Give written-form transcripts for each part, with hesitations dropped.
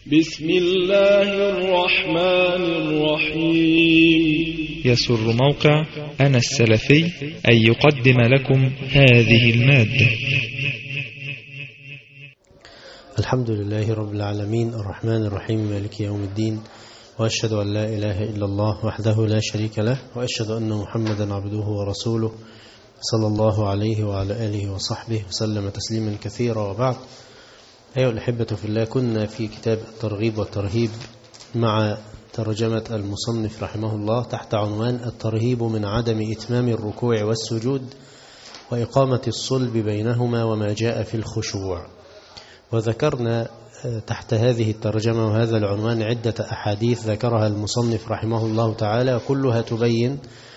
بسم الله الرحمن الرحيم. يسر موقع أنا السلفي أن يقدم لكم هذه المادة. الحمد لله رب العالمين الرحمن الرحيم مالك يوم الدين، وأشهد أن لا إله إلا الله وحده لا شريك له، وأشهد أن محمدا عبده ورسوله صلى الله عليه وعلى آله وصحبه وسلم تسليما كثيرا، وبعد. أيها الأحبة في الله، كنا في كتاب الترغيب والترهيب مع ترجمة المصنف رحمه الله تحت عنوان الترهيب من عدم إتمام الركوع والسجود وإقامة الصلب بينهما وما جاء في الخشوع. وذكرنا تحت هذه الترجمة وهذا العنوان عدة أحاديث ذكرها المصنف رحمه الله تعالى، كلها تبين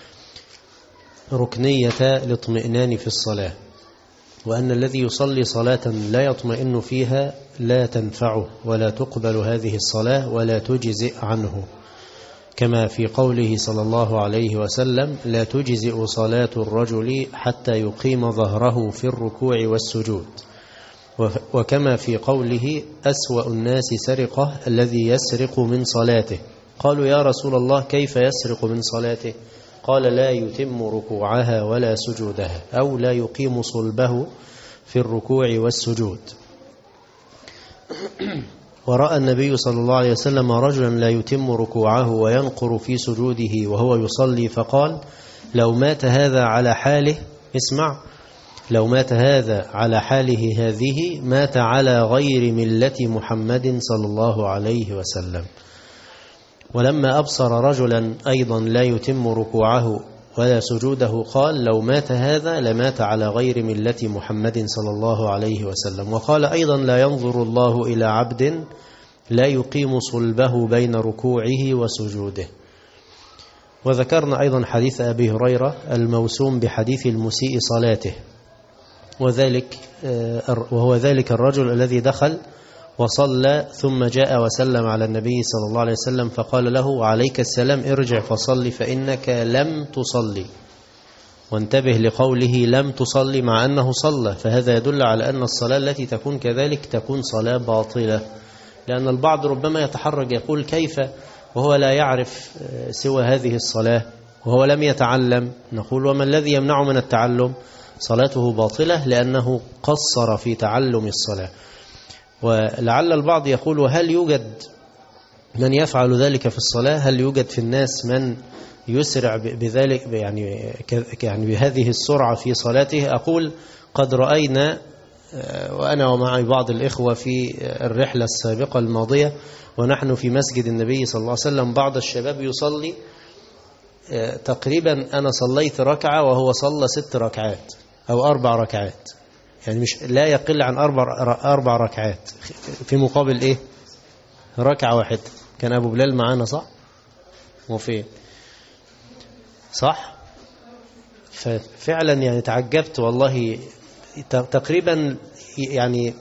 ركنية الاطمئنان في الصلاة، وأن الذي يصلي صلاة لا يطمئن فيها لا تنفعه ولا تقبل هذه الصلاة ولا تجزئ عنه، كما في قوله صلى الله عليه وسلم: لا تجزئ صلاة الرجل حتى يقيم ظهره في الركوع والسجود. وكما في قوله: أسوأ الناس سرقة الذي يسرق من صلاته. قالوا: يا رسول الله كيف يسرق من صلاته؟ قال: لا يتم ركوعها ولا سجودها، أو لا يقيم صلبه في الركوع والسجود. ورأى النبي صلى الله عليه وسلم رجلا لا يتم ركوعه وينقر في سجوده وهو يصلي، فقال: لو مات هذا على حاله، اسمع، لو مات هذا على حاله هذه مات على غير ملة محمد صلى الله عليه وسلم. ولما أبصر رجلا أيضا لا يتم ركوعه ولا سجوده، قال: لو مات هذا لمات على غير ملة محمد صلى الله عليه وسلم. وقال أيضا: لا ينظر الله إلى عبد لا يقيم صلبه بين ركوعه وسجوده. وذكرنا أيضا حديث أبي هريرة الموسوم بحديث المسيء صلاته، وهو ذلك الرجل الذي دخل وصلى ثم جاء وسلم على النبي صلى الله عليه وسلم فقال له: عليك السلام، ارجع فصلي فإنك لم تصلي. وانتبه لقوله لم تصلي مع أنه صلى، فهذا يدل على أن الصلاة التي تكون كذلك تكون صلاة باطلة، لأن البعض ربما يتحرج يقول: كيف وهو لا يعرف سوى هذه الصلاة وهو لم يتعلم؟ نقول: وما الذي يمنع من التعلم؟ صلاته باطلة لأنه قصر في تعلم الصلاة. ولعل البعض يقول: وهل يوجد من يفعل ذلك في الصلاة؟ هل يوجد في الناس من يسرع بذلك يعني بهذه السرعة في صلاته؟ أقول: قد رأينا وأنا ومعي بعض الإخوة في الرحلة السابقة الماضية ونحن في مسجد النبي صلى الله عليه وسلم بعض الشباب يصلي تقريبا أنا صليت ركعة وهو صلى 6 ركعات أو 4 ركعات، يعني مش لا يقل عن 4 ركعات في مقابل إيه؟ ركعة واحدة. كان أبو بلال معانا صح؟ وفين؟ صح؟ ففعلا يعني تعجبت والله، تقريبا يعني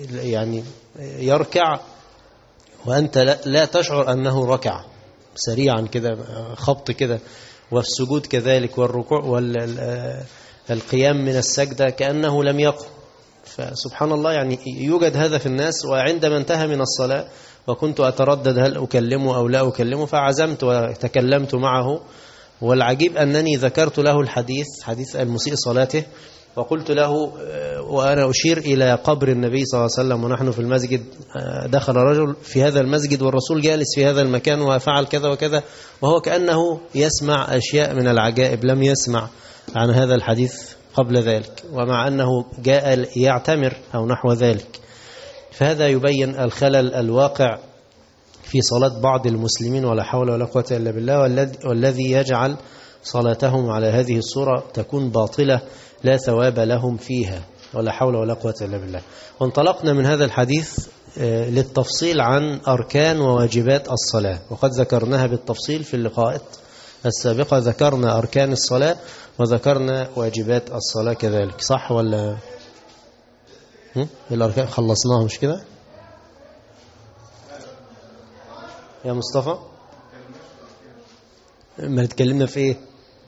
يركع وأنت لا تشعر أنه ركع، سريعا كده، خبط كده، والسجود كذلك، والركوع والقيام من السجدة كأنه لم يقم. فسبحان الله، يعني يوجد هذا في الناس. وعندما انتهى من الصلاة وكنت أتردد هل أكلمه أو لا أكلمه، فعزمت وتكلمت معه، والعجيب أنني ذكرت له حديث المسيء صلاته، وقلت له وأنا أشير إلى قبر النبي صلى الله عليه وسلم ونحن في المسجد: دخل رجل في هذا المسجد والرسول جالس في هذا المكان وفعل كذا وكذا، وهو كأنه يسمع أشياء من العجائب لم يسمع عن هذا الحديث قبل ذلك، ومع أنه جاء يعتمر أو نحو ذلك. فهذا يبين الخلل الواقع في صلاة بعض المسلمين، ولا حول ولا قوة إلا بالله، والذي يجعل صلاتهم على هذه الصورة تكون باطلة لا ثواب لهم فيها، ولا حول ولا قوة إلا بالله. وانطلقنا من هذا الحديث للتفصيل عن أركان وواجبات الصلاة، وقد ذكرناها بالتفصيل في اللقاءات السابقة. ذكرنا أركان الصلاة وذكرنا واجبات الصلاة كذلك، صح ولا؟ الأركان خلصناها مش كده يا مصطفى؟ ما نتكلمنا في ايه؟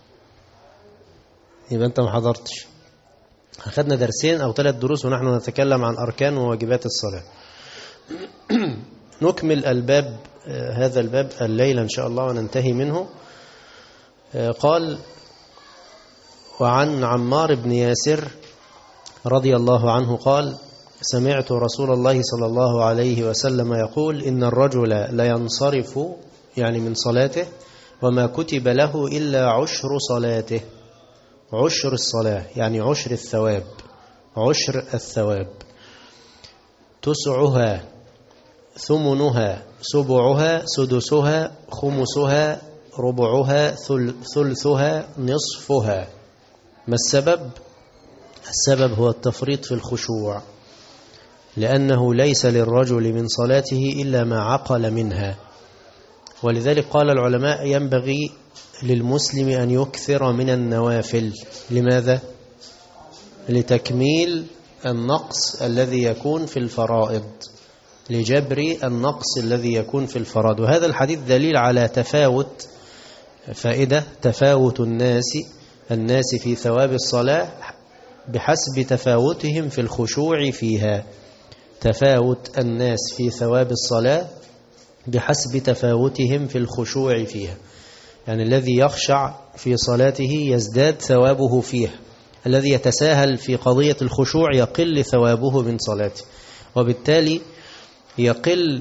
يبقى انت ما حضرتش. أخذنا 2 أو 3 دروس ونحن نتكلم عن أركان وواجبات الصلاة. نكمل الباب، هذا الباب الليلة إن شاء الله وننتهي منه. قال: وعن عمار بن ياسر رضي الله عنه قال: سمعت رسول الله صلى الله عليه وسلم يقول: إن الرجل لينصرف، يعني من صلاته، وما كتب له إلا عشر صلاته. عشر الصلاة يعني عشر الثواب، عشر الثواب. تسعها، ثمنها، سبعها، سدسها، خمسها، ربعها، ثلثها، نصفها. ما السبب؟ السبب هو التفريط في الخشوع، لأنه ليس للرجل من صلاته إلا ما عقل منها. ولذلك قال العلماء: ينبغي للمسلم أن يكثر من النوافل. لماذا؟ لتكميل النقص الذي يكون في الفرائض، لجبر النقص الذي يكون في الفرائض. وهذا الحديث دليل على تفاوت، فائدة تفاوت الناس في ثواب الصلاة بحسب تفاوتهم في الخشوع فيها. تفاوت الناس في ثواب الصلاة بحسب تفاوتهم في الخشوع فيها. يعني الذي يخشع في صلاته يزداد ثوابه فيها، الذي يتساهل في قضية الخشوع يقل ثوابه من صلاته، وبالتالي يقل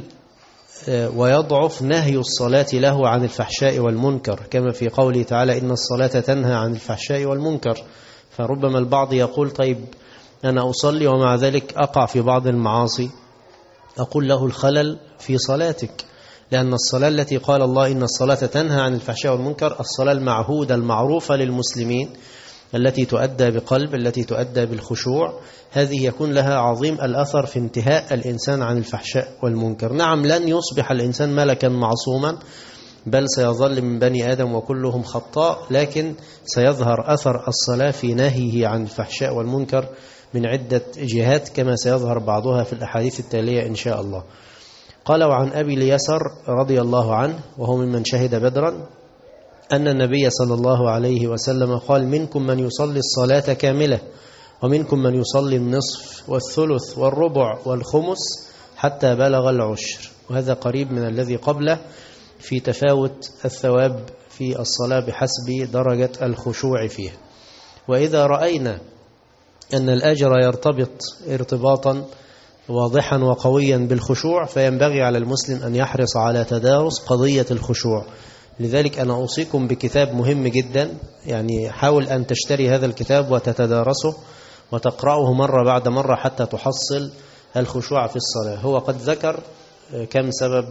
ويضعف نهي الصلاة له عن الفحشاء والمنكر، كما في قوله تعالى: إن الصلاة تنهى عن الفحشاء والمنكر. فربما البعض يقول: طيب أنا أصلي ومع ذلك أقع في بعض المعاصي. أقول له: الخلل في صلاتك، لأن الصلاة التي قال الله إن الصلاة تنهى عن الفحشاء والمنكر، الصلاة المعهودة المعروفة للمسلمين التي تؤدى بقلب، التي تؤدى بالخشوع، هذه يكون لها عظيم الأثر في انتهاء الإنسان عن الفحشاء والمنكر. نعم، لن يصبح الإنسان ملكا معصوما، بل سيظل من بني آدم وكلهم خطاء، لكن سيظهر أثر الصلاة في نهيه عن الفحشاء والمنكر من عدة جهات، كما سيظهر بعضها في الأحاديث التالية إن شاء الله. قال: وعن أبي اليسر رضي الله عنه، وهو ممن شهد بدرا، أن النبي صلى الله عليه وسلم قال: منكم من يصلي الصلاة كاملة، ومنكم من يصلي النصف والثلث والربع والخمس حتى بلغ العشر. وهذا قريب من الذي قبله في تفاوت الثواب في الصلاة بحسب درجة الخشوع فيها. وإذا رأينا أن الأجر يرتبط ارتباطا واضحا وقويا بالخشوع، فينبغي على المسلم أن يحرص على تدارس قضية الخشوع. لذلك أنا أوصيكم بكتاب مهم جدا، يعني حاول أن تشتري هذا الكتاب وتتدارسه وتقرأه مرة بعد مرة حتى تحصل الخشوع في الصلاة. هو قد ذكر كم سبب،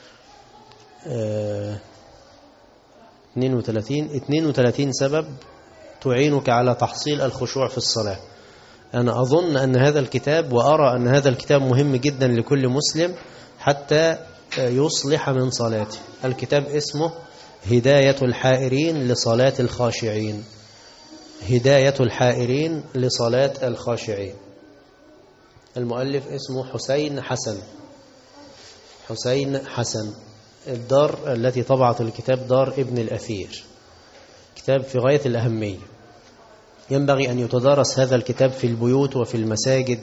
32 سبب تعينك على تحصيل الخشوع في الصلاة. أنا أظن أن هذا الكتاب، وأرى أن هذا الكتاب مهم جدا لكل مسلم حتى يصلح من صلاته. الكتاب اسمه هداية الحائرين لصلاة الخاشعين. هداية الحائرين لصلاة الخاشعين. المؤلف اسمه حسين حسن. الدار التي طبعت الكتاب دار ابن الأثير. كتاب في غاية الأهمية، ينبغي أن يتدارس هذا الكتاب في البيوت وفي المساجد،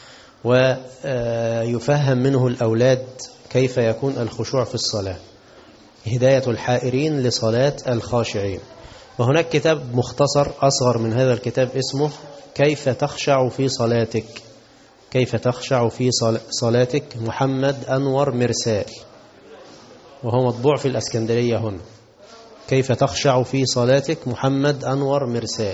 ويفهم منه الأولاد كيف يكون الخشوع في الصلاة. هداية الحائرين لصلاة الخاشعين. وهناك كتاب مختصر أصغر من هذا الكتاب اسمه كيف تخشع في صلاتك. كيف تخشع في صلاتك، محمد أنور مرسال، وهو مطبوع في الأسكندرية هنا. كيف تخشع في صلاتك، محمد أنور مرسال.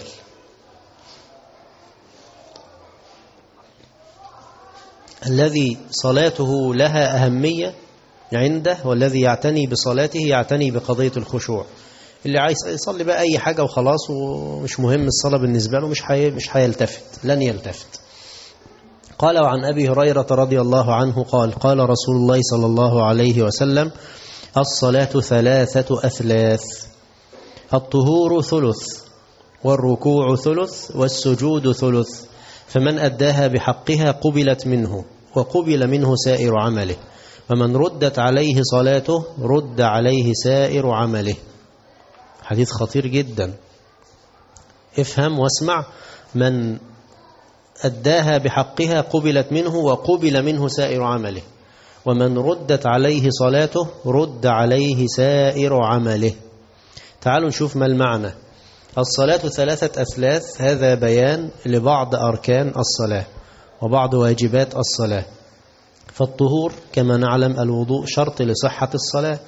الذي صلاته لها أهمية عنده، والذي يعتني بصلاته يعتني بقضية الخشوع. اللي عايز يصلي بقى أي حاجة وخلاص ومش مهم الصلاة بالنسبة له، مش هيلتفت، لن يلتفت. قال: وعن أبي هريرة رضي الله عنه قال: قال رسول الله صلى الله عليه وسلم: الصلاة 3 أثلاث، الطهور ثلث، والركوع ثلث، والسجود ثلث، فمن أداها بحقها قبلت منه، وقبل منه سائر عمله، ومن ردت عليه صلاته رد عليه سائر عمله. حديث خطير جدا، افهم واسمع. من أداها بحقها قبلت منه، وقبل منه سائر عمله. ومن ردت عليه صلاته رد عليه سائر عمله. تعالوا نشوف ما المعنى. الصلاة 3 أثلاث، هذا بيان لبعض أركان الصلاة وبعض واجبات الصلاة. فالطهور كما نعلم الوضوء شرط لصحة الصلاة،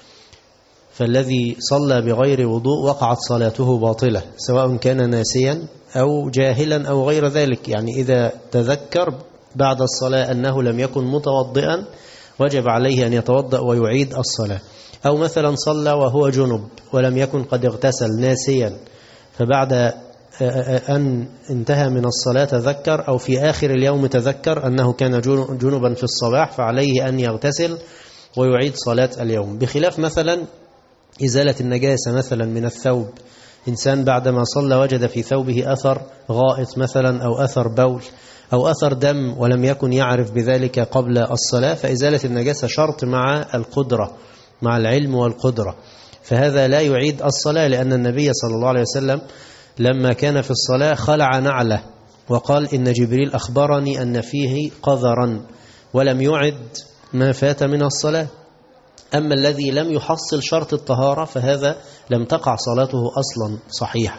فالذي صلى بغير وضوء وقعت صلاته باطلة، سواء كان ناسيا أو جاهلا أو غير ذلك. يعني إذا تذكر بعد الصلاة أنه لم يكن متوضئا وجب عليه أن يتوضأ ويعيد الصلاة. أو مثلا صلى وهو جنب ولم يكن قد اغتسل ناسيا، فبعد أن انتهى من الصلاة تذكر، أو في آخر اليوم تذكر أنه كان جنبا في الصباح، فعليه أن يغتسل ويعيد صلاة اليوم. بخلاف مثلا إزالة النجاسة مثلا من الثوب، إنسان بعدما صلى وجد في ثوبه أثر غائط مثلا أو أثر بول أو أثر دم ولم يكن يعرف بذلك قبل الصلاة، فإزالة النجاسة شرط مع القدرة، مع العلم والقدرة، فهذا لا يعيد الصلاة، لأن النبي صلى الله عليه وسلم لما كان في الصلاة خلع نعله وقال إن جبريل أخبرني أن فيه قذرا، ولم يعد ما فات من الصلاة. أما الذي لم يحصل شرط الطهارة فهذا لم تقع صلاته أصلا صحيحة.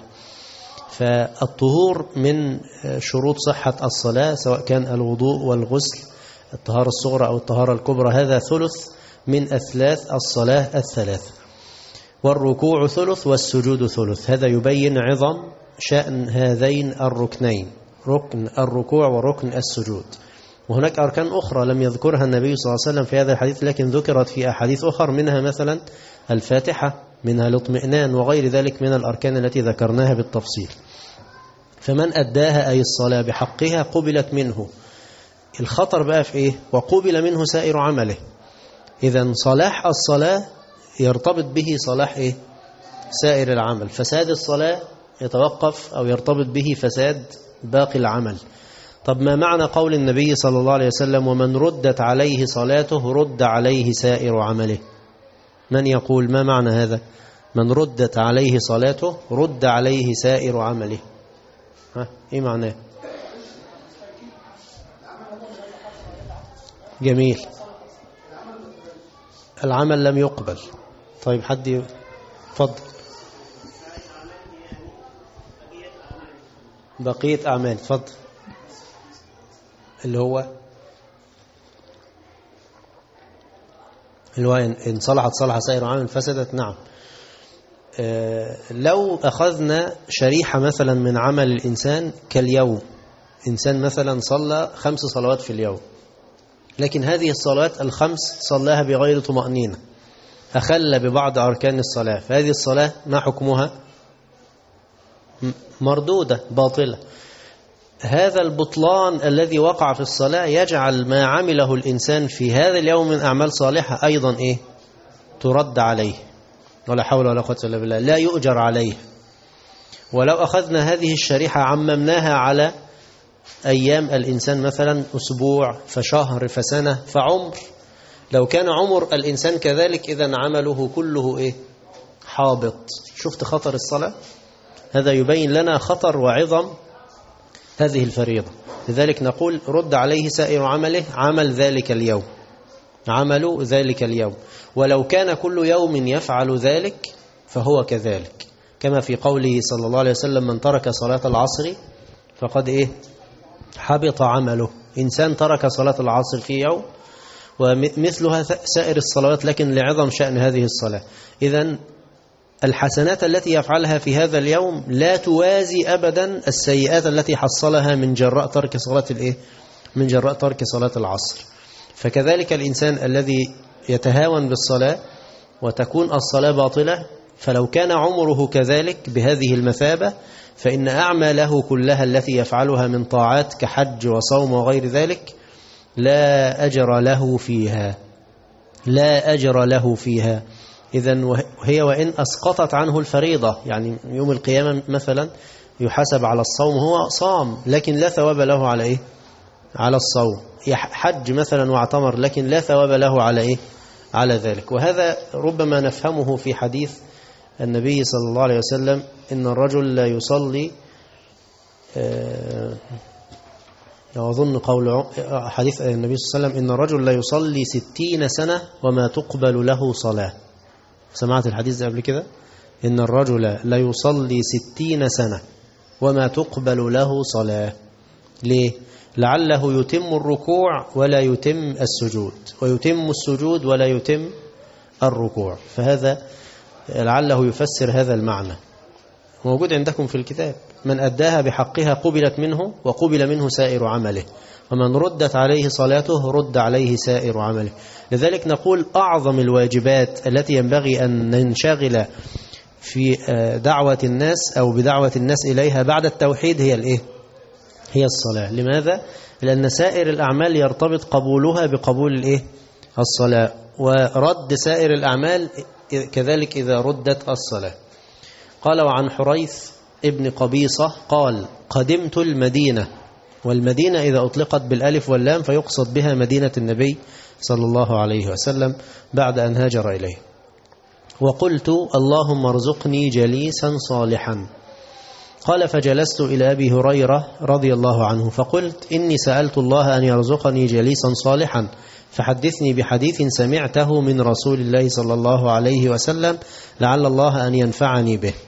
فالطهور من شروط صحة الصلاة، سواء كان الوضوء والغسل، الطهارة الصغرى أو الطهارة الكبرى، هذا ثلث من أثلاث الصلاة 3. والركوع ثلث والسجود ثلث. هذا يبين عظم شأن هذين الركنين، ركن الركوع وركن السجود. وهناك أركان أخرى لم يذكرها النبي صلى الله عليه وسلم في هذا الحديث، لكن ذكرت في أحاديث أخرى، منها مثلا الفاتحة، منها الاطمئنان، وغير ذلك من الأركان التي ذكرناها بالتفصيل. فمن أداها أي الصلاة بحقها قبلت منه. الخطر بقى في إيه؟ وقبل منه سائر عمله. إذن صلاح الصلاة يرتبط به صلاح إيه؟ سائر العمل. فساد الصلاة يتوقف أو يرتبط به فساد باقي العمل. طب ما معنى قول النبي صلى الله عليه وسلم ومن ردت عليه صلاته رد عليه سائر عمله؟ من يقول ما معنى هذا؟ من ردت عليه صلاته رد عليه سائر عمله. إيه معناه؟ جميل. العمل لم يقبل. طيب حد يفضل. بقية أعمال. فضل. اللي هو إن صلحت صلح سائر عمل فسدت. نعم. لو أخذنا شريحة مثلا من عمل الإنسان كاليوم، إنسان مثلا صلى 5 صلوات في اليوم، لكن هذه الصلوات ال5 صلاها بغير طمأنينة، أخل ببعض أركان الصلاة، فهذه الصلاة ما حكمها؟ مردودة باطلة. هذا البطلان الذي وقع في الصلاة يجعل ما عمله الإنسان في هذا اليوم من أعمال صالحة أيضا إيه؟ ترد عليه، ولا حول ولا قوة إلا بالله، لا يؤجر عليه. ولو أخذنا هذه الشريحة عممناها على أيام الإنسان، مثلا أسبوع فشهر فسنة فعمر، لو كان عمر الإنسان كذلك إذن عمله كله إيه؟ حابط. شفت خطر الصلاة؟ هذا يبين لنا خطر وعظم هذه الفريضة. لذلك نقول رد عليه سائر عمله، عمل ذلك اليوم، عمل ذلك اليوم، ولو كان كل يوم يفعل ذلك فهو كذلك، كما في قوله صلى الله عليه وسلم من ترك صلاة العصر فقد إيه؟ حبط عمله. إنسان ترك صلاة العصر في يوم ومثلها سائر الصلوات، لكن لعظم شأن هذه الصلاة. إذن الحسنات التي يفعلها في هذا اليوم لا توازي أبدا السيئات التي حصلها من جراء ترك صلاة الإيه؟ من جراء ترك صلاة العصر. فكذلك الإنسان الذي يتهاون بالصلاة وتكون الصلاة باطلة، فلو كان عمره كذلك بهذه المثابة فإن أعماله كلها التي يفعلها من طاعات كحج وصوم وغير ذلك لا أجر له فيها، لا أجر له فيها. إذن هي وإن أسقطت عنه الفريضة، يعني يوم القيامة مثلا يحاسب على الصوم، هو صام لكن لا ثواب له على إيه؟ على الصوم. حج مثلا واعتمر لكن لا ثواب له على إيه؟ على ذلك. وهذا ربما نفهمه في حديث النبي صلى الله عليه وسلم إن الرجل لا يصلي وأظن قول حديث النبي صلى الله عليه وسلم إن الرجل لا يصلي 60 سنة وما تقبل له صلاة. سمعت الحديث ده قبل كده؟ إن الرجل لا يصلي 60 سنة وما تقبل له صلاة. ليه؟ لعله يتم الركوع ولا يتم السجود، ويتم السجود ولا يتم الركوع، فهذا لعله يفسر هذا المعنى. موجود عندكم في الكتاب: من أداها بحقها قبلت منه وقبل منه سائر عمله، ومن ردت عليه صلاته رد عليه سائر عمله. لذلك نقول أعظم الواجبات التي ينبغي أن ننشغل في دعوة الناس أو بدعوة الناس إليها بعد التوحيد هي الإيه؟ هي الصلاة. لماذا؟ لأن سائر الأعمال يرتبط قبولها بقبول الإيه؟ الصلاة، ورد سائر الأعمال كذلك إذا ردت الصلاة. قال: وعن حريث ابن قبيصة قال: قدمت المدينة. والمدينة إذا أطلقت بالألف واللام فيقصد بها مدينة النبي صلى الله عليه وسلم بعد أن هاجر إليه. وقلت: اللهم ارزقني جليسا صالحا. قال: فجلست إلى أبي هريرة رضي الله عنه فقلت: إني سألت الله أن يرزقني جليسا صالحا فحدثني بحديث سمعته من رسول الله صلى الله عليه وسلم لعل الله أن ينفعني به.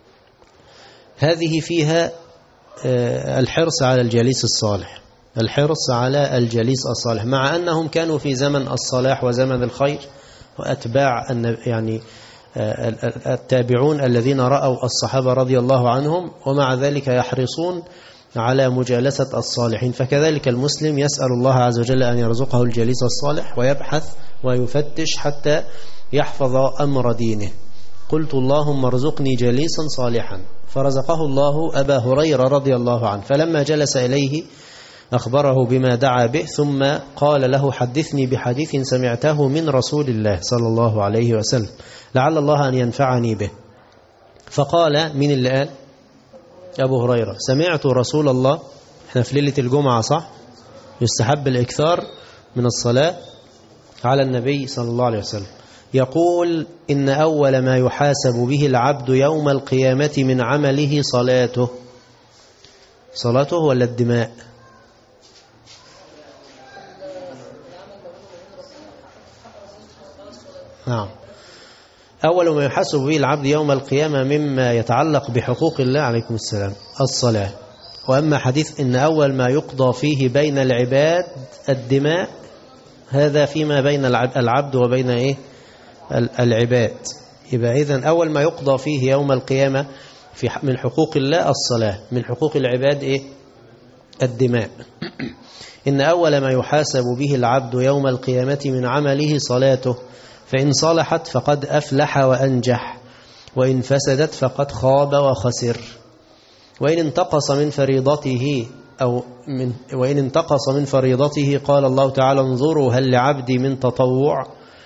هذه فيها الحرص على الجليس الصالح، الحرص على الجليس الصالح، مع أنهم كانوا في زمن الصلاح وزمن الخير، وأتباع يعني التابعون الذين رأوا الصحابة رضي الله عنهم، ومع ذلك يحرصون على مجالسة الصالحين. فكذلك المسلم يسأل الله عز وجل أن يرزقه الجليس الصالح، ويبحث ويفتش حتى يحفظ أمر دينه. قلت: اللهم ارزقني جليسا صالحا، فرزقه الله أبا هريرة رضي الله عنه. فلما جلس إليه أخبره بما دعا به، ثم قال له: حدثني بحديث سمعته من رسول الله صلى الله عليه وسلم لعل الله أن ينفعني به. فقال: من اللي قال؟ أبو هريرة: سمعت رسول الله. احنا في ليلة الجمعة صح؟ يستحب الإكثار من الصلاة على النبي صلى الله عليه وسلم. يقول: إن أول ما يحاسب به العبد يوم القيامة من عمله صلاته. صلاته ولا الدماء؟ نعم. أول ما يحاسب به العبد يوم القيامة مما يتعلق بحقوق الله عليكم السلام الصلاة. وأما حديث إن أول ما يقضى فيه بين العباد الدماء، هذا فيما بين العبد وبين إيه؟ العباد. يبقى إذن أول ما يقضى فيه يوم القيامة من حقوق الله الصلاة، من حقوق العباد إيه؟ الدماء. إن أول ما يحاسب به العبد يوم القيامة من عمله صلاته، فإن صلحت فقد أفلح وأنجح، وإن فسدت فقد خاب وخسر. وإن انتقص من فريضته وإن انتقص من فريضته قال الله تعالى: انظروا هل لعبدي من تطوع.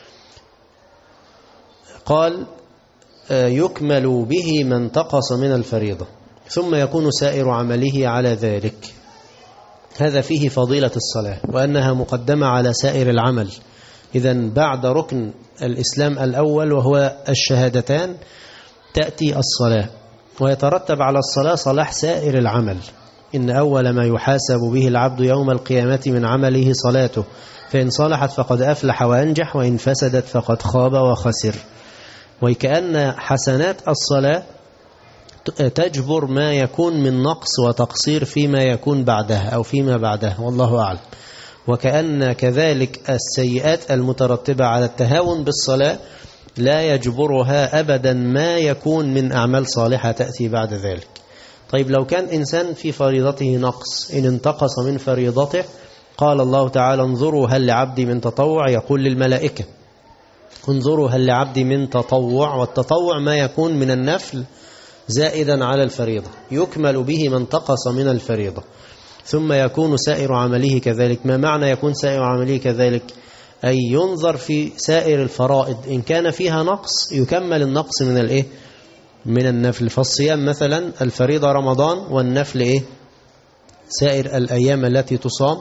قال: يكمل به ما انتقص من الفريضة، ثم يكون سائر عمله على ذلك. هذا فيه فضيلة الصلاة، وأنها مقدمة على سائر العمل. إذن بعد ركن الإسلام الأول وهو الشهادتان تأتي الصلاة، ويترتب على الصلاة صلاح سائر العمل. إن أول ما يحاسب به العبد يوم القيامة من عمله صلاته، فإن صلحت فقد أفلح وأنجح، وإن فسدت فقد خاب وخسر. وكأن حسنات الصلاة تجبر ما يكون من نقص وتقصير فيما يكون بعدها أو فيما بعدها، والله أعلم. وكأن كذلك السيئات المترتبة على التهاون بالصلاة لا يجبرها أبدا ما يكون من أعمال صالحة تأتي بعد ذلك. طيب لو كان إنسان في فريضته نقص، إن انتقص من فريضته قال الله تعالى: انظروا هل لعبدي من تطوع. يقول للملائكة: انظروا هل لعبدي من تطوع. والتطوع ما يكون من النفل زائدا على الفريضة، يكمل به ما انتقص من الفريضة، ثم يكون سائر عمله كذلك. ما معنى يكون سائر عمله كذلك؟ أي ينظر في سائر الفرائض، إن كان فيها نقص يكمل النقص من الإيه؟ من النفل. فالصيام مثلا الفريضة رمضان، والنفل إيه؟ سائر الأيام التي تصام.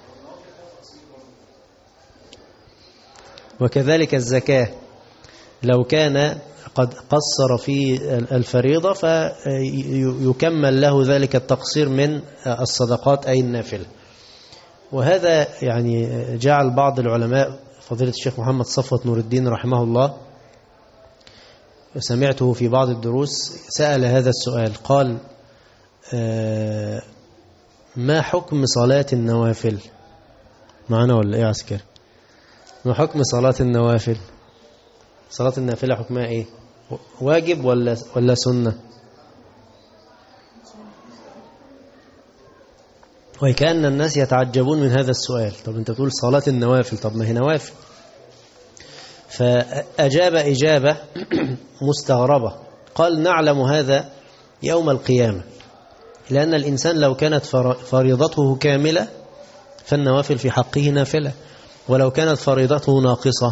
وكذلك الزكاة، لو كان قد قصر في الفريضة فيكمل له ذلك التقصير من الصدقات أي النافلة. وهذا يعني جعل بعض العلماء، فضيلة الشيخ محمد صفوت نور الدين رحمه الله، سمعته في بعض الدروس سأل هذا السؤال، قال ما حكم صلاة النوافل؟ معنا ولا ايه عسكري؟ ما حكم صلاة النوافل؟ صلاة النافلة حكمها ايه؟ واجب ولا سنة؟ وكأن الناس يتعجبون من هذا السؤال. طب انت تقول صلاة النوافل، طب ما هي نوافل. فأجاب إجابة مستغربة، قال نعلم هذا يوم القيامة، لأن الإنسان لو كانت فريضته كاملة فالنوافل في حقه نافلة، ولو كانت فريضته ناقصة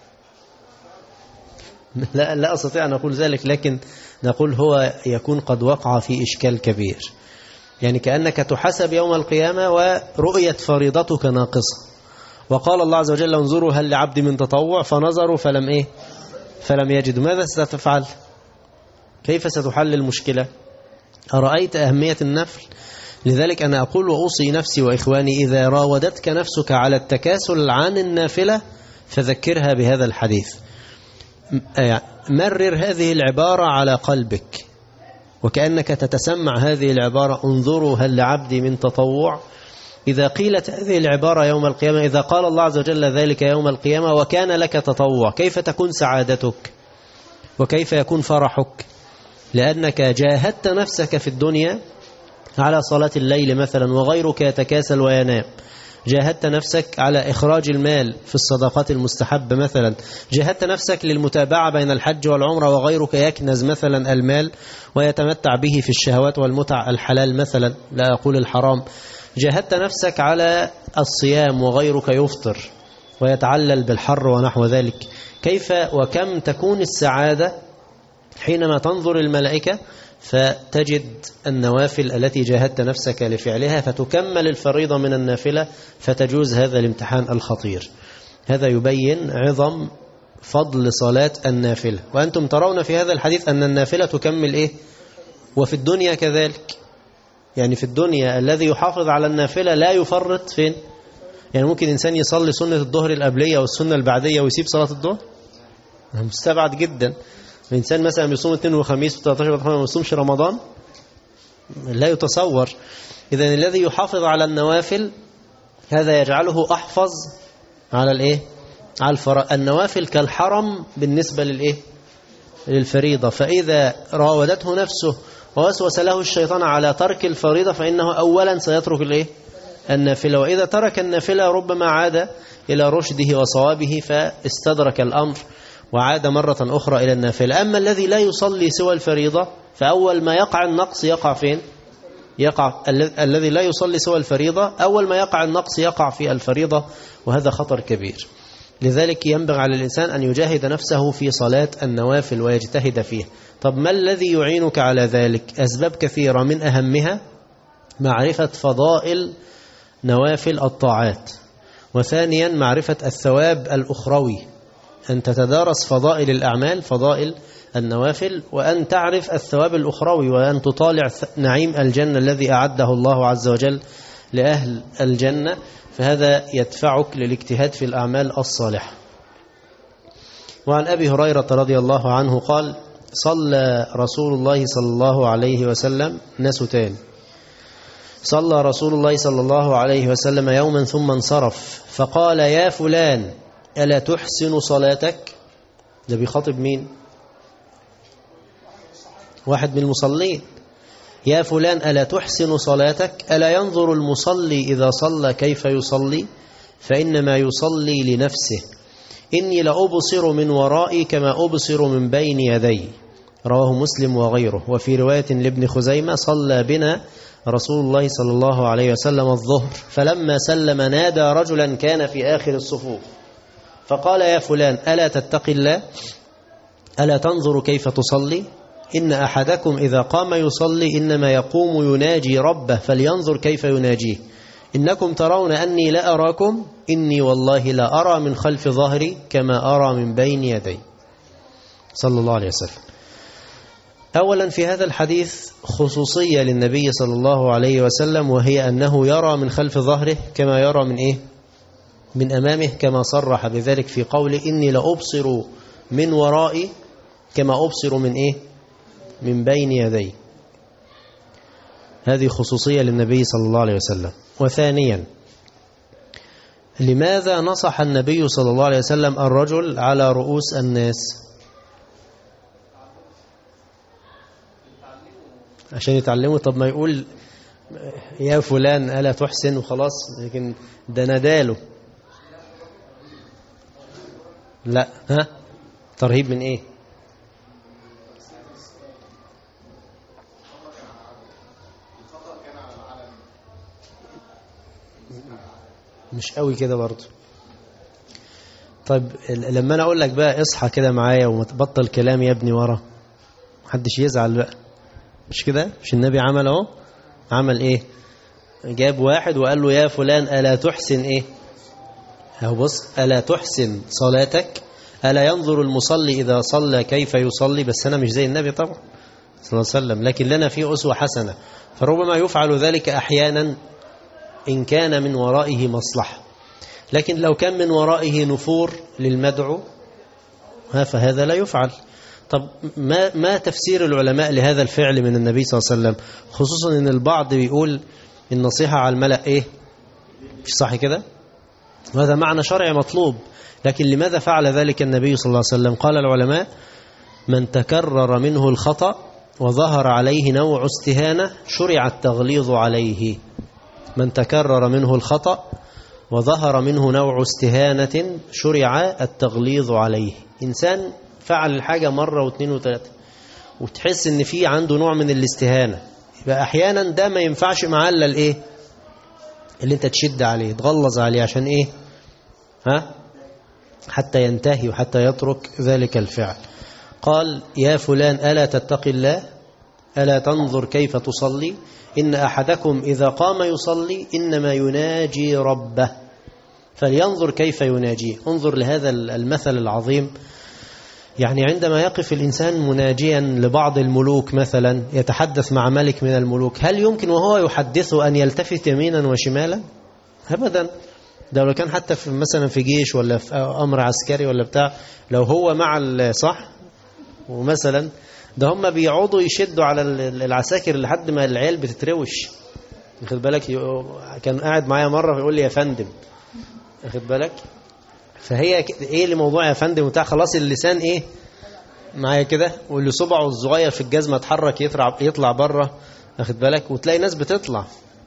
لا أستطيع أن أقول ذلك، لكن نقول هو يكون قد وقع في إشكال كبير. يعني كأنك تحسب يوم القيامة ورؤية فريضتك ناقصة، وقال الله عز وجل انظروا هل لعبد من تطوع، فنظروا فلم يجدوا. ماذا ستفعل؟ كيف ستحل المشكلة؟ أرأيت أهمية النفل؟ لذلك أنا أقول وأوصي نفسي وإخواني، إذا راودتك نفسك على التكاسل عن النافلة فذكرها بهذا الحديث، مرر هذه العبارة على قلبك، وكأنك تتسمع هذه العبارة انظروا هل لعبدي من تطوع. إذا قيلت هذه العبارة يوم القيامة، إذا قال الله عز وجل ذلك يوم القيامة وكان لك تطوع، كيف تكون سعادتك وكيف يكون فرحك؟ لأنك جاهدت نفسك في الدنيا على صلاة الليل مثلا، وغيرك يتكاسل وينام. جاهدت نفسك على إخراج المال في الصدقات المستحبة مثلا، جاهدت نفسك للمتابعة بين الحج والعمرة، وغيرك يكنز مثلا المال ويتمتع به في الشهوات والمتع الحلال مثلا، لا أقول الحرام. جاهدت نفسك على الصيام وغيرك يفطر ويتعلل بالحر ونحو ذلك. كيف وكم تكون السعادة حينما تنظر الملائكة فتجد النوافل التي جاهدت نفسك لفعلها فتكمل الفريضة من النافلة فتجوز هذا الامتحان الخطير. هذا يبين عظم فضل صلاة النافلة. وأنتم ترون في هذا الحديث أن النافلة تكمل إيه؟ وفي الدنيا كذلك. يعني في الدنيا الذي يحافظ على النافلة لا يفرط فين؟ يعني ممكن إنسان يصلي سنة الظهر القبلية والسنة البعدية ويسيب صلاة الظهر؟ مستبعد جدا. الإنسان مثلا يصوم اثنين وخميس و13 وما يصومش رمضان، لا يتصور. إذن الذي يحافظ على النوافل هذا يجعله أحفظ على الإيه؟ على النوافل كالحرم بالنسبة للإيه؟ للفريضة. فإذا راودته نفسه ووسوس له الشيطان على ترك الفريضة فإنه أولا سيترك الإيه؟ النافلة. وإذا ترك النافلة ربما عاد إلى رشده وصوابه فاستدرك الأمر وعاد مرة أخرى إلى النافلة. أما الذي لا يصلي سوى الفريضة فأول ما يقع النقص يقع فين؟ الذي لا يصلي سوى الفريضة أول ما يقع النقص يقع في الفريضة، وهذا خطر كبير. لذلك ينبغي على الإنسان أن يجاهد نفسه في صلاة النوافل ويجتهد فيه. طب ما الذي يعينك على ذلك؟ أسباب كثيرة، من أهمها معرفة فضائل نوافل الطاعات، وثانيا معرفة الثواب الأخروي، أن تتدارس فضائل الأعمال فضائل النوافل، وأن تعرف الثواب الأخروي، وأن تطالع نعيم الجنة الذي أعده الله عز وجل لأهل الجنة. فهذا يدفعك للاجتهاد في الأعمال الصالحة. وعن أبي هريرة رضي الله عنه قال صلى رسول الله صلى الله عليه وسلم نسوتان. صلى رسول الله صلى الله عليه وسلم يوما ثم انصرف فقال يا فلان ألا تحسن صلاتك؟ ده بيخاطب مين؟ واحد من المصلين. يا فلان ألا تحسن صلاتك؟ ألا ينظر المصلي إذا صلى كيف يصلي؟ فإنما يصلي لنفسه. إني لأبصر من ورائي كما أبصر من بين يدي. رواه مسلم وغيره. وفي رواية لابن خزيمة صلى بنا رسول الله صلى الله عليه وسلم الظهر فلما سلم نادى رجلا كان في آخر الصفوف فقال يا فلان ألا تتقي الله؟ ألا تنظر كيف تصلي؟ إن أحدكم إذا قام يصلي إنما يقوم يناجي ربه فلينظر كيف يناجيه. إنكم ترون أني لا أراكم إني والله لا أرى من خلف ظهري كما أرى من بين يدي. صلى الله عليه وسلم. أولا في هذا الحديث خصوصية للنبي صلى الله عليه وسلم، وهي أنه يرى من خلف ظهره كما يرى من إيه؟ من أمامه، كما صرح بذلك في قوله إني لأبصر من ورائي كما أبصر من إيه؟ من بين يدي. هذه خصوصية للنبي صلى الله عليه وسلم. وثانيا، لماذا نصح النبي صلى الله عليه وسلم الرجل على رؤوس الناس؟ عشان يتعلموا. طب ما يقول يا فلان ألا تحسن وخلاص، لكن ده نداله. لا، ها، ترهيب من ايه؟ مش قوي كده برضو. طيب لما انا اقول لك بقى اصحى كده معايا وما تبطل كلام يا ابني ورا، محدش يزعل بقى، مش كده؟ مش النبي عمل اهو؟ عمل ايه؟ جاب واحد وقال له يا فلان ألا تحسن ايه؟ اهو بص، ألا تحسن صلاتك؟ ألا ينظر المصلي إذا صلى كيف يصلي؟ بس أنا مش زي النبي طبعا صلى الله عليه وسلم، لكن لنا فيه أسوة حسنة، فربما يفعل ذلك أحيانا إن كان من ورائه مصلحة، لكن لو كان من ورائه نفور للمدعو فهذا لا يفعل. طب ما تفسير العلماء لهذا الفعل من النبي صلى الله عليه وسلم؟ خصوصا ان البعض بيقول النصيحة على الملأ ايه؟ مش صح كده؟ وهذا معنى شرعي مطلوب، لكن لماذا فعل ذلك النبي صلى الله عليه وسلم؟ قال العلماء: من تكرر منه الخطأ وظهر عليه نوع استهانة شرع التغليظ عليه. من تكرر منه الخطأ وظهر منه نوع استهانة شرع التغليظ عليه. إنسان فعل الحاجة مرة واثنين وثلاثة وتحس ان في عنده نوع من الاستهانة، يبقى احيانا ده ما ينفعش معاه الا الايه؟ اللي انت تشد عليه تغلظ عليه، عشان ايه؟ حتى ينتهي وحتى يترك ذلك الفعل. قال: يا فلان ألا تتقي الله؟ ألا تنظر كيف تصلي؟ إن أحدكم إذا قام يصلي إنما يناجي ربه، فلينظر كيف يناجيه. انظر لهذا المثل العظيم. يعني عندما يقف الإنسان مناجيا لبعض الملوك مثلا، يتحدث مع ملك من الملوك، هل يمكن وهو يحدثه أن يلتفت يمينا وشمالا؟ أبدا. ده لو كان حتى في مثلا في جيش ولا في أمر عسكري ولا بتاع، لو هو مع الصح ومثلا ده هم بيقعدوا يشدوا على العساكر لحد ما العيال بتتروش، واخد بالك؟ كان قاعد معايا مرة يقول لي يا فندم، واخد بالك؟ فهي ايه لموضوع يا فندم وبتاع، خلاص اللسان ايه معايا كده، واللي صبعه الصغير في الجزمة اتحرك يطلع بره، واخد بالك؟ وتلاقي ناس بتطلع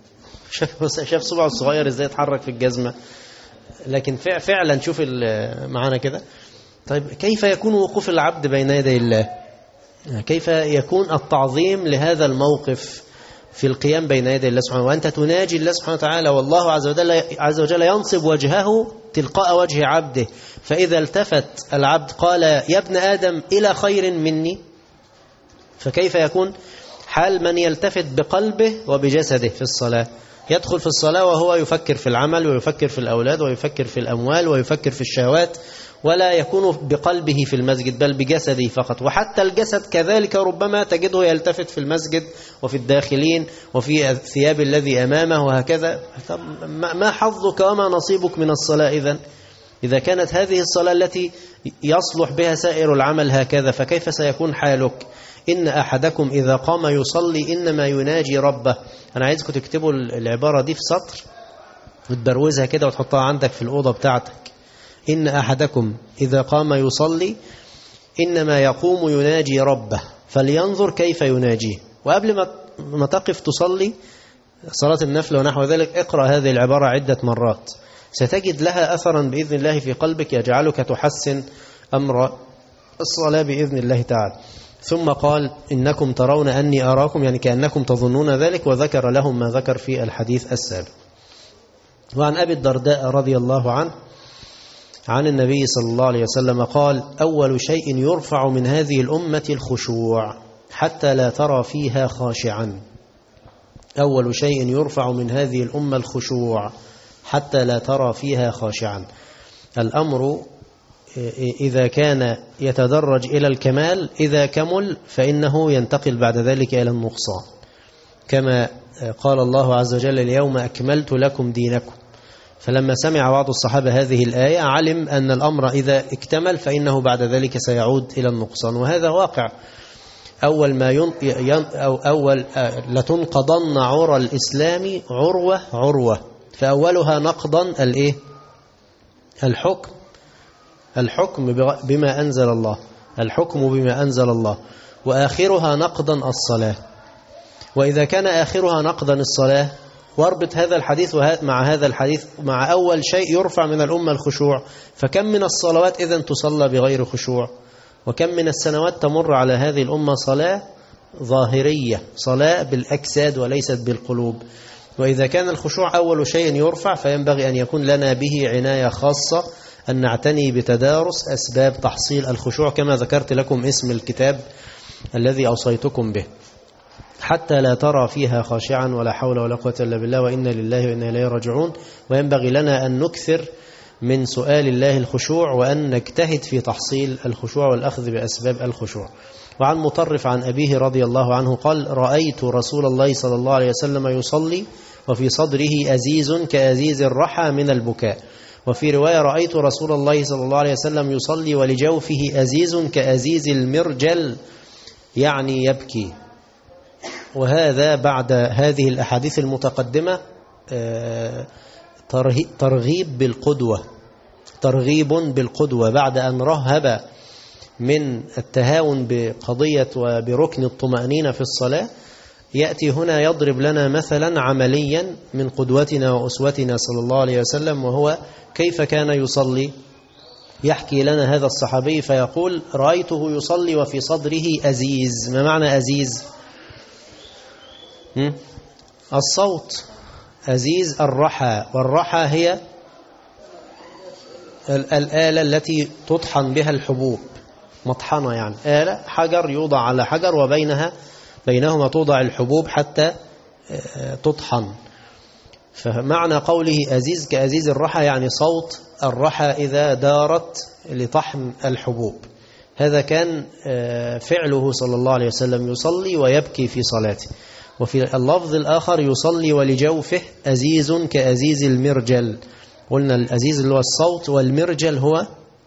شاف صبعه الصغير ازاي يتحرك في الجزمة. لكن فعلا شوف معانا كده. طيب كيف يكون وقوف العبد بين يدي الله؟ كيف يكون التعظيم لهذا الموقف في القيام بين يدي الله سبحانه، وأنت تناجي الله سبحانه وتعالى، والله عز وجل ينصب وجهه تلقاء وجه عبده، فإذا التفت العبد قال: يا ابن آدم إلى خير مني. فكيف يكون حال من يلتفت بقلبه وبجسده في الصلاة؟ يدخل في الصلاة وهو يفكر في العمل ويفكر في الأولاد ويفكر في الأموال ويفكر في الشهوات، ولا يكون بقلبه في المسجد بل بجسده فقط. وحتى الجسد كذلك ربما تجده يلتفت في المسجد وفي الداخلين وفي الثياب الذي أمامه وهكذا. ما حظك وما نصيبك من الصلاة إذا كانت هذه الصلاة التي يصلح بها سائر العمل هكذا، فكيف سيكون حالك؟ إن أحدكم إذا قام يصلي إنما يناجي ربه. أنا عايزكم تكتبوا العبارة دي في سطر وتبروزها كده وتحطها عندك في الأوضة بتاعتك. إن أحدكم إذا قام يصلي إنما يقوم يناجي ربه فلينظر كيف يناجيه. وقبل ما تقف تصلي صلاة النفل ونحو ذلك اقرأ هذه العبارة عدة مرات، ستجد لها أثرا بإذن الله في قلبك يجعلك تحسن أمر الصلاة بإذن الله تعالى. ثم قال: إنكم ترون أني أراكم، يعني كأنكم تظنون ذلك، وذكر لهم ما ذكر في الحديث السابق. وعن أبي الدرداء رضي الله عنه عن النبي صلى الله عليه وسلم قال: أول شيء يرفع من هذه الأمة الخشوع حتى لا ترى فيها خاشعا. أول شيء يرفع من هذه الأمة الخشوع حتى لا ترى فيها خاشعا. الأمر إذا كان يتدرج إلى الكمال إذا كمل فإنه ينتقل بعد ذلك إلى النقصان، كما قال الله عز وجل اليوم أكملت لكم دينكم. فلما سمع بعض الصحابة هذه الآية علم أن الأمر إذا اكتمل فإنه بعد ذلك سيعود إلى النقصان، وهذا واقع. أول ما لتنقضن عرى الإسلام عروة عروة، فأولها نقضا الحكم بما أنزل الله، الحكم بما أنزل الله، وآخرها نقضا الصلاة. وإذا كان آخرها نقضا الصلاة، واربط هذا الحديث مع هذا الحديث، مع أول شيء يرفع من الأمة الخشوع، فكم من الصلوات إذن تصلى بغير خشوع، وكم من السنوات تمر على هذه الأمة صلاة ظاهرية، صلاة بالأجساد وليست بالقلوب. وإذا كان الخشوع أول شيء يرفع، فينبغي أن يكون لنا به عناية خاصة، أن نعتني بتدارس أسباب تحصيل الخشوع، كما ذكرت لكم اسم الكتاب الذي أوصيتكم به، حتى لا ترى فيها خاشعا ولا حول ولا قوة إلا بالله وإنا لله وإنا إليه راجعون. وينبغي لنا أن نكثر من سؤال الله الخشوع، وأن نجتهد في تحصيل الخشوع والأخذ بأسباب الخشوع. وعن مطرف عن أبيه رضي الله عنه قال: رأيت رسول الله صلى الله عليه وسلم يصلي وفي صدره أزيز كأزيز الرحى من البكاء. وفي رواية: رأيت رسول الله صلى الله عليه وسلم يصلي ولجوفه أزيز كأزيز المرجل، يعني يبكي. وهذا بعد هذه الأحاديث المتقدمة ترغيب بالقدوة بعد أن رهب من التهاون بقضية وبركن الطمأنينة في الصلاة. يأتي هنا يضرب لنا مثلا عمليا من قدوتنا وأسوتنا صلى الله عليه وسلم، وهو كيف كان يصلي. يحكي لنا هذا الصحابي فيقول: رأيته يصلي وفي صدره أزيز. ما معنى أزيز؟ الصوت. أزيز الرحى، والرحى هي الآلة التي تطحن بها الحبوب، مطحنة يعني آلة، حجر يوضع على حجر بينهما توضع الحبوب حتى تطحن. فمعنى قوله أزيز كأزيز الرحى يعني صوت الرحى إذا دارت لطحن الحبوب. هذا كان فعله صلى الله عليه وسلم، يصلي ويبكي في صلاته. وفي اللفظ الآخر: يصلي ولجوفه أزيز كأزيز المرجل. قلنا الأزيز اللي هو الصوت، والمرجل هو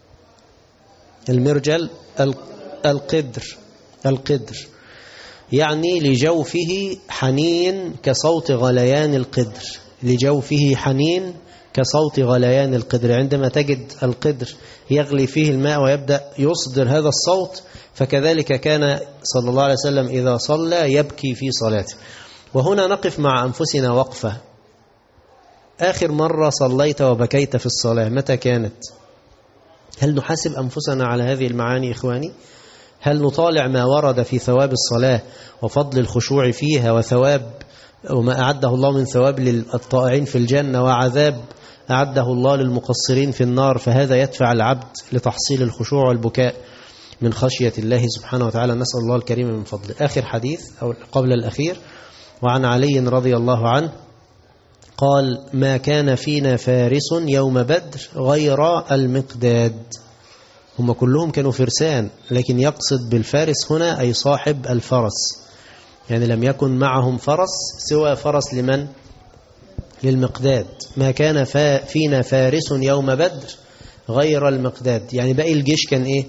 القدر، يعني لجوفه حنين كصوت غليان القدر، لجوفه حنين كصوت غليان القدر. عندما تجد القدر يغلي فيه الماء ويبدأ يصدر هذا الصوت، فكذلك كان صلى الله عليه وسلم إذا صلى يبكي في صلاته. وهنا نقف مع أنفسنا وقفة. آخر مرة صليت وبكيت في الصلاة متى كانت؟ هل نحاسب أنفسنا على هذه المعاني إخواني؟ هل نطالع ما ورد في ثواب الصلاة وفضل الخشوع فيها، وثواب وما أعده الله من ثواب للطائعين في الجنة، وعذاب أعده الله للمقصرين في النار، فهذا يدفع العبد لتحصيل الخشوع والبكاء من خشية الله سبحانه وتعالى. نسأل الله الكريم من فضله. آخر حديث أو قبل الأخير: وعن علي رضي الله عنه قال: ما كان فينا فارس يوم بدر غير المقداد. هم كلهم كانوا فرسان، لكن يقصد بالفارس هنا أي صاحب الفرس، يعني لم يكن معهم فرس سوى فرس لمن؟ للمقداد. ما كان فينا فارس يوم بدر غير المقداد، يعني باقي الجيش كان إيه؟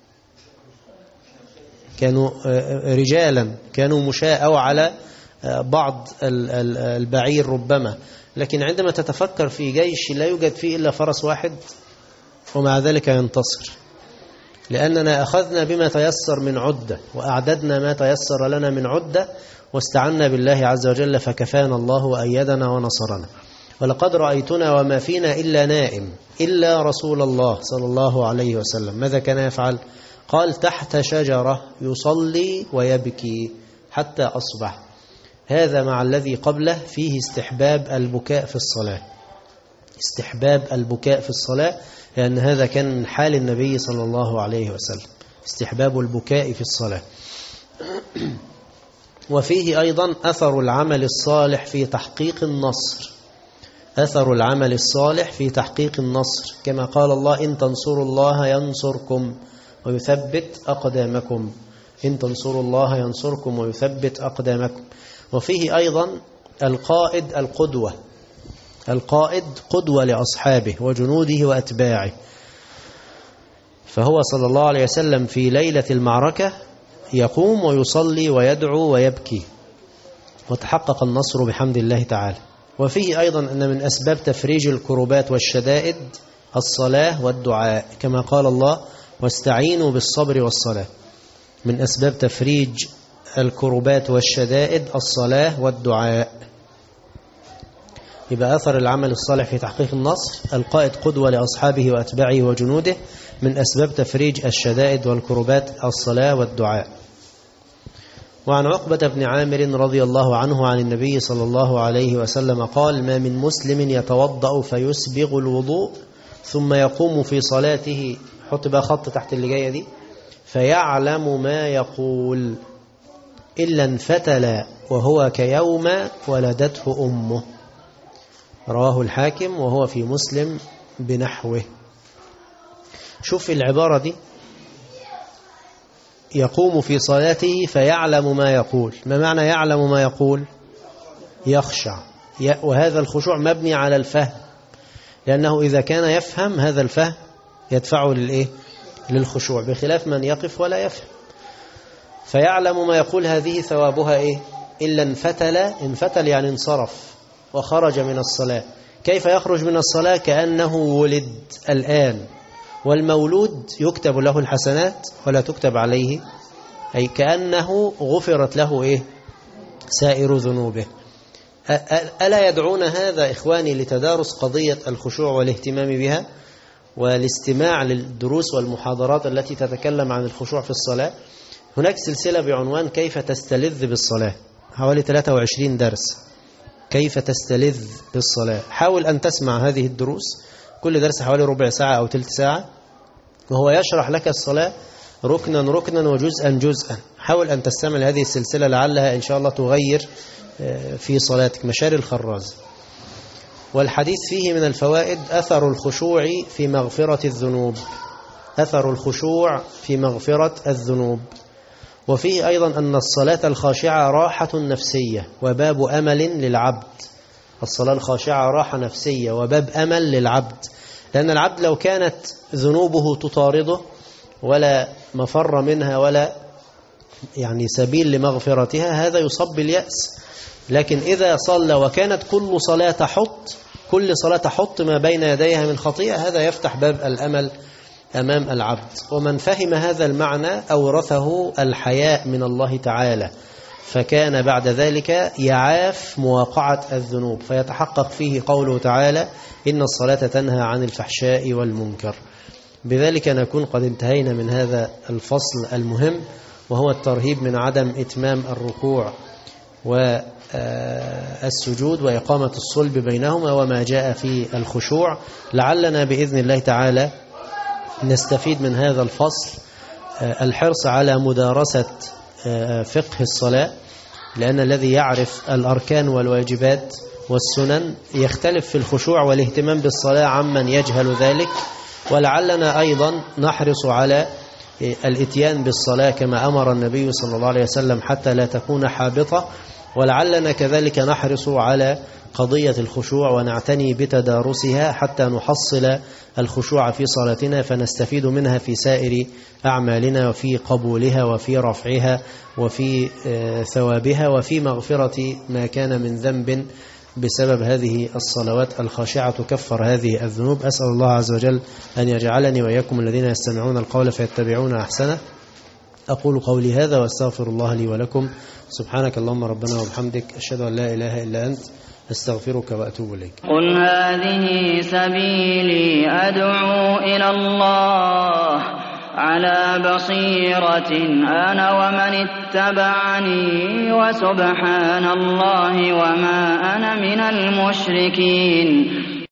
كانوا رجالا، كانوا مشاة أو على بعض البعير ربما. لكن عندما تتفكر في جيش لا يوجد فيه إلا فرس واحد ومع ذلك ينتصر، لأننا أخذنا بما تيسر من عدة، وأعددنا ما تيسر لنا من عدة، واستعنا بالله عز وجل فكفانا الله وأيدنا ونصرنا. ولقد رأيتنا وما فينا إلا نائم إلا رسول الله صلى الله عليه وسلم. ماذا كان يفعل؟ قال: تحت شجرة يصلي ويبكي حتى أصبح. هذا مع الذي قبله فيه استحباب البكاء في الصلاة، استحباب البكاء في الصلاة، لأن هذا كان من حال النبي صلى الله عليه وسلم، استحباب البكاء في الصلاة. وفيه أيضا أثر العمل الصالح في تحقيق النصر. أثر العمل الصالح في تحقيق النصر، كما قال الله: إن تنصروا الله ينصركم ويثبت أقدامكم. إن تنصروا الله ينصركم ويثبت أقدامكم. وفيه أيضا القائد القدوة، القائد قدوة لأصحابه وجنوده وأتباعه. فهو صلى الله عليه وسلم في ليلة المعركة يقوم ويصلي ويدعو ويبكي، وتحقق النصر بحمد الله تعالى. وفيه أيضا أن من أسباب تفريج الكربات والشدائد الصلاة والدعاء، كما قال الله: واستعينوا بالصبر والصلاة. من أسباب تفريج الكربات والشدائد الصلاة والدعاء. يبقى أثر العمل الصالح في تحقيق النصر، القائد قدوة لأصحابه وأتباعه وجنوده. من أسباب تفريج الشدائد والكربات الصلاة والدعاء. وعن عقبة بن عامر رضي الله عنه عن النبي صلى الله عليه وسلم قال: ما من مسلم يتوضأ فيسبغ الوضوء ثم يقوم في صلاته، حط بقى خط تحت اللي جاية دي، فيعلم ما يقول إلا انفتل وهو كيوم ولدته أمه. رواه الحاكم وهو في مسلم بنحوه. شوف العبارة دي: يقوم في صلاته فيعلم ما يقول. ما معنى يعلم ما يقول؟ يخشع. وهذا الخشوع مبني على الفهم، لأنه إذا كان يفهم هذا الفهم يدفعه للخشوع، بخلاف من يقف ولا يفهم. فيعلم ما يقول، هذه ثوابها إلا انفتل يعني انصرف وخرج من الصلاة. كيف يخرج من الصلاة؟ كأنه ولد الآن، والمولود يكتب له الحسنات ولا تكتب عليه، أي كأنه غفرت له سائر ذنوبه. ألا يدعون هذا إخواني لتدارس قضية الخشوع والاهتمام بها والاستماع للدروس والمحاضرات التي تتكلم عن الخشوع في الصلاة؟ هناك سلسلة بعنوان كيف تستلذ بالصلاة، حوالي 23 درس. كيف تستلذ بالصلاة. حاول أن تسمع هذه الدروس، كل درس حوالي ربع ساعة أو تلت ساعة، وهو يشرح لك الصلاة ركنا ركنا وجزءا جزءا. حاول أن تستمع لهذه السلسلة، لعلها إن شاء الله تغير في صلاتك. مشاري الخراز. والحديث فيه من الفوائد أثر الخشوع في مغفرة الذنوب، أثر الخشوع في مغفرة الذنوب. وفيه أيضا أن الصلاة الخاشعة راحة نفسية وباب أمل للعبد. الصلاة الخاشعة راحة نفسية وباب أمل للعبد، لأن العبد لو كانت ذنوبه تطارده ولا مفر منها ولا سبيل لمغفرتها، هذا يصاب باليأس. لكن إذا صلى وكانت كل صلاة تحط ما بين يديها من خطيئة، هذا يفتح باب الأمل أمام العبد. ومن فهم هذا المعنى أورثه الحياء من الله تعالى، فكان بعد ذلك يعاف مواقعة الذنوب، فيتحقق فيه قوله تعالى: إن الصلاة تنهى عن الفحشاء والمنكر. بذلك نكون قد انتهينا من هذا الفصل المهم، وهو الترهيب من عدم إتمام الركوع والسجود وإقامة الصلب بينهما وما جاء في الخشوع. لعلنا بإذن الله تعالى نستفيد من هذا الفصل الحرص على مدارسة فقه الصلاة، لأن الذي يعرف الأركان والواجبات والسنن يختلف في الخشوع والاهتمام بالصلاة عمن يجهل ذلك. ولعلنا أيضا نحرص على الاتيان بالصلاة كما أمر النبي صلى الله عليه وسلم حتى لا تكون حابطة. ولعلنا كذلك نحرص على قضية الخشوع ونعتني بتدارسها حتى نحصل الخشوع في صلاتنا، فنستفيد منها في سائر أعمالنا وفي قبولها وفي رفعها وفي ثوابها وفي مغفرة ما كان من ذنب بسبب هذه الصلوات الخاشعة تكفر هذه الذنوب. أسأل الله عز وجل أن يجعلني وإياكم الذين يستمعون القول فيتبعون أحسنه. أقول قولي هذا وأستغفر الله لي ولكم. سبحانك اللهم ربنا وبحمدك، أشهد أن لا إله إلا أنت، أستغفرك وأتوب إليك. قل هذه سبيلي أدعو إلى الله على بصيرة أنا ومن اتبعني، وسبحان الله وما أنا من المشركين.